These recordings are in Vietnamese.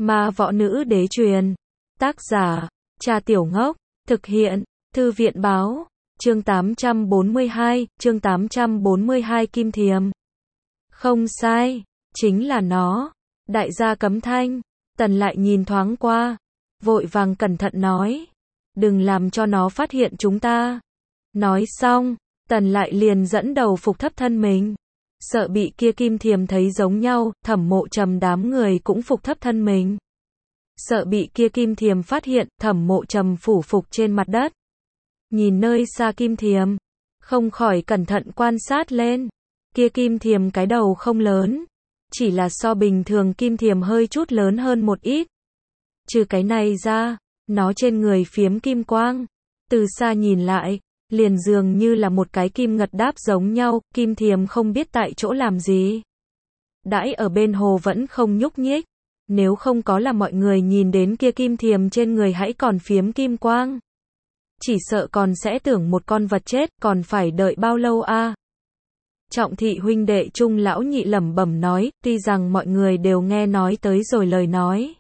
Ma võ nữ đế truyền. Tác giả, Trà Tiểu Ngốc. Thực hiện, Thư viện báo. Chương 842, Kim Thiềm. Không sai, chính là nó. Đại gia Cấm Thanh. Tần lại nhìn thoáng qua, vội vàng cẩn thận nói. Đừng làm cho nó phát hiện chúng ta. Nói xong, Tần lại liền dẫn đầu phục thấp thân mình. Sợ bị kia Kim Thiềm thấy giống nhau, Thẩm Mộ Trầm đám người cũng phục thấp thân mình. Sợ bị kia Kim Thiềm phát hiện, Thẩm Mộ Trầm phủ phục trên mặt đất. Nhìn nơi xa Kim Thiềm, không khỏi cẩn thận quan sát lên. Kia Kim Thiềm cái đầu không lớn, chỉ là so bình thường Kim Thiềm hơi chút lớn hơn một ít. Trừ cái này ra, nó trên người phiếm kim quang. Từ xa nhìn lại, liền dường như là một cái kim ngật đáp giống nhau. Kim Thiềm không biết tại chỗ làm gì. Đãi ở bên hồ vẫn không nhúc nhích. Nếu không có là mọi người nhìn đến kia Kim Thiềm trên người hãy còn phiếm kim quang, chỉ sợ còn sẽ tưởng một con vật chết, còn phải đợi bao lâu a? Trọng thị huynh đệ Trung lão nhị lẩm bẩm nói, tuy rằng mọi người đều nghe nói tới rồi lời nói,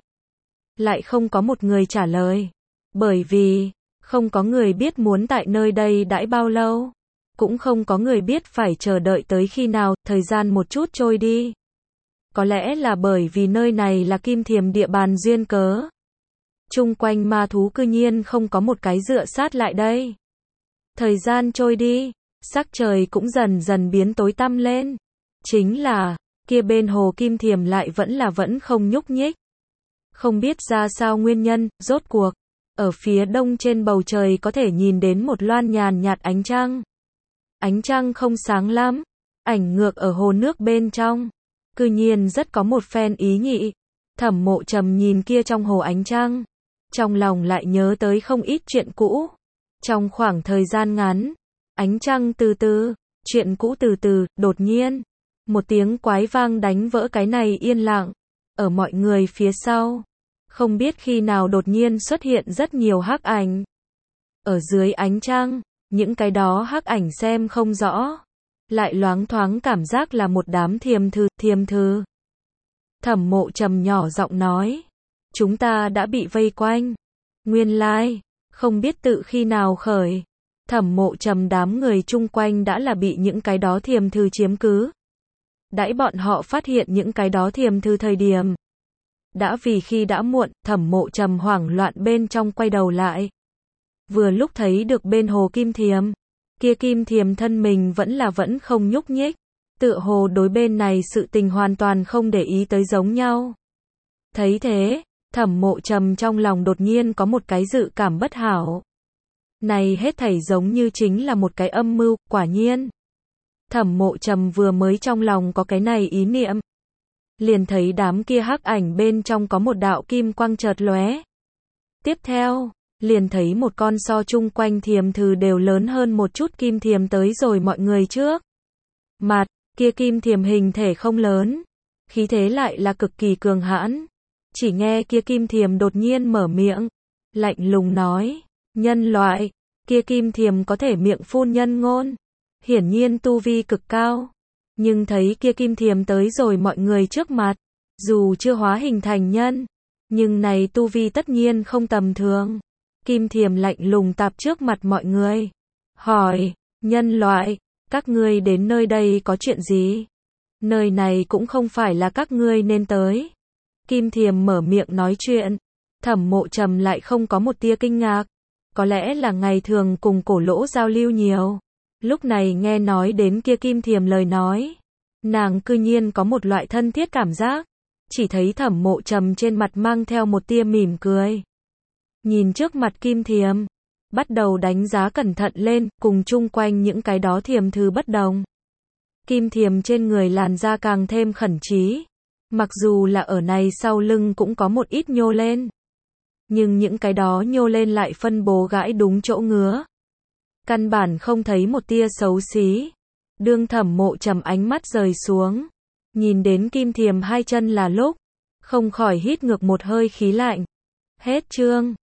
lại không có một người trả lời, bởi vì không có người biết muốn tại nơi đây đãi bao lâu, cũng không có người biết phải chờ đợi tới khi nào. Thời gian một chút trôi đi. Có lẽ là bởi vì nơi này là Kim Thiềm địa bàn duyên cớ, chung quanh ma thú cư nhiên không có một cái dựa sát lại đây. Thời gian trôi đi, sắc trời cũng dần dần biến tối tăm lên. Chính là, kia bên hồ Kim Thiềm lại vẫn không nhúc nhích. Không biết ra sao nguyên nhân, rốt cuộc, ở phía đông trên bầu trời có thể nhìn đến một loan nhàn nhạt ánh trăng. Ánh trăng không sáng lắm, ảnh ngược ở hồ nước bên trong, cư nhiên rất có một phen ý nhị. Thẩm Mộ Trầm nhìn kia trong hồ ánh trăng, trong lòng lại nhớ tới không ít chuyện cũ. Trong khoảng thời gian ngắn, ánh trăng từ từ, chuyện cũ từ từ, đột nhiên, một tiếng quái vang đánh vỡ cái này yên lặng. Ở mọi người phía sau, không biết khi nào đột nhiên xuất hiện rất nhiều hắc ảnh. Ở dưới ánh trăng, những cái đó hắc ảnh xem không rõ, lại loáng thoáng cảm giác là một đám thiềm thư. Thẩm Mộ Trầm nhỏ giọng nói, chúng ta đã bị vây quanh. Nguyên lai, không biết tự khi nào khởi, Thẩm Mộ Trầm đám người chung quanh đã là bị những cái đó thiềm thư chiếm cứ. Đãi bọn họ phát hiện những cái đó thiềm thư thời điểm, đã vì khi đã muộn. Thẩm Mộ Trầm hoảng loạn bên trong quay đầu lại, vừa lúc thấy được bên hồ Kim Thiềm, kia Kim Thiềm thân mình vẫn không nhúc nhích, tựa hồ đối bên này sự tình hoàn toàn không để ý tới giống nhau. Thấy thế, Thẩm Mộ Trầm trong lòng đột nhiên có một cái dự cảm bất hảo. Này hết thảy giống như chính là một cái âm mưu. Quả nhiên, Thẩm Mộ Trầm vừa mới trong lòng có cái này ý niệm, liền thấy đám kia hắc ảnh bên trong có một đạo kim quang chợt lóe. Tiếp theo, liền thấy một con so chung quanh thiềm thư đều lớn hơn một chút Kim Thiềm tới rồi mọi người trước mặt. Kia Kim Thiềm hình thể không lớn, khí thế lại là cực kỳ cường hãn. Chỉ nghe kia Kim Thiềm đột nhiên mở miệng, lạnh lùng nói, nhân loại. Kia Kim Thiềm có thể miệng phun nhân ngôn, hiển nhiên tu vi cực cao. Nhưng thấy kia Kim Thiềm tới rồi mọi người trước mặt, dù chưa hóa hình thành nhân, nhưng này tu vi tất nhiên không tầm thường. Kim Thiềm lạnh lùng tạp trước mặt mọi người, hỏi, nhân loại, các ngươi đến nơi đây có chuyện gì? Nơi này cũng không phải là các ngươi nên tới. Kim Thiềm mở miệng nói chuyện, Thẩm Mộ Trầm lại không có một tia kinh ngạc. Có lẽ là ngày thường cùng Cổ Lỗ giao lưu nhiều, lúc này nghe nói đến kia Kim Thiềm lời nói, nàng cư nhiên có một loại thân thiết cảm giác. Chỉ thấy Thẩm Mộ Trầm trên mặt mang theo một tia mỉm cười, nhìn trước mặt Kim Thiềm, bắt đầu đánh giá cẩn thận lên. Cùng chung quanh những cái đó thiềm thư bất đồng, Kim Thiềm trên người làn da càng thêm khẩn trí. Mặc dù là ở này sau lưng cũng có một ít nhô lên, nhưng những cái đó nhô lên lại phân bố gãi đúng chỗ ngứa, căn bản không thấy một tia xấu xí. Đương Thẩm Mộ Trầm ánh mắt rời xuống, nhìn đến Kim Thiềm hai chân là lúc, không khỏi hít ngược một hơi khí lạnh. Hết chương.